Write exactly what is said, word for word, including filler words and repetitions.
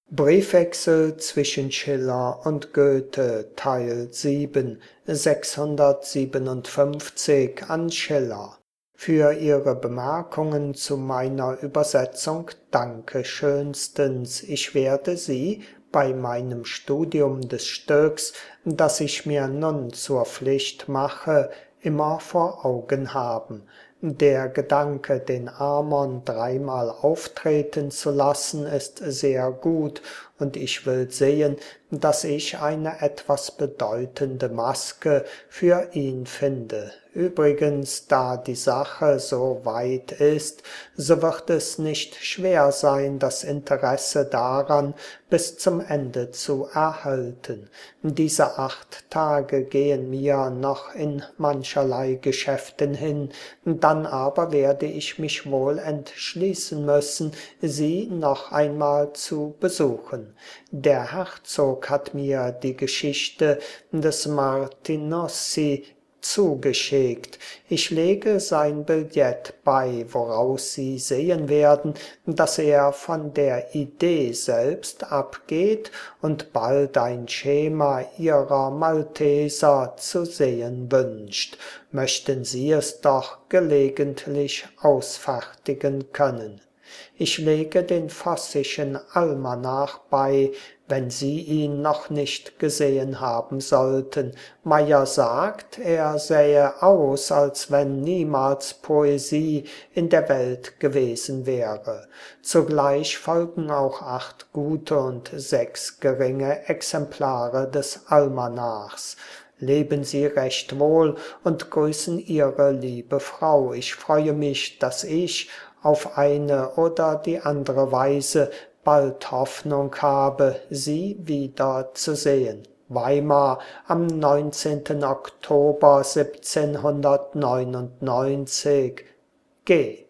Briefwechsel zwischen Schiller und Goethe, Teil sieben, sechshundertsiebenundfünfzig an Schiller. Für Ihre Bemerkungen zu meiner Übersetzung danke schönstens. Ich werde sie bei meinem Studium des Stücks, das ich mir nun zur Pflicht mache, immer vor Augen haben. Der Gedanke, den Amon dreimal auftreten zu lassen, ist sehr gut, und ich will sehen, dass ich eine etwas bedeutende Maske für ihn finde. Übrigens, da die Sache so weit ist, so wird es nicht schwer sein, das Interesse daran bis zum Ende zu erhalten. Diese acht Tage gehen mir noch in mancherlei Geschäften hin, dann aber werde ich mich wohl entschließen müssen, sie noch einmal zu besuchen. Der Herzog hat mir die Geschichte des Martinozzi zugeschickt. Ich lege sein Billett bei, woraus Sie sehen werden, dass er von der Idee selbst abgeht und bald ein Schema Ihrer Malteser zu sehen wünscht. Möchten Sie es doch gelegentlich ausfertigen können. Ich lege den Vossischen Almanach bei, wenn Sie ihn noch nicht gesehen haben sollten. Meyer sagt, er sähe aus, als wenn niemals Poesie in der Welt gewesen wäre. Zugleich folgen auch acht gute und sechs geringe Exemplare des Almanachs. Leben Sie recht wohl und grüßen Ihre liebe Frau. Ich freue mich, dass ich auf eine oder die andere Weise bald Hoffnung habe, Sie wieder zu sehen. Weimar am neunzehnten Oktober siebzehnhundertneunundneunzig. G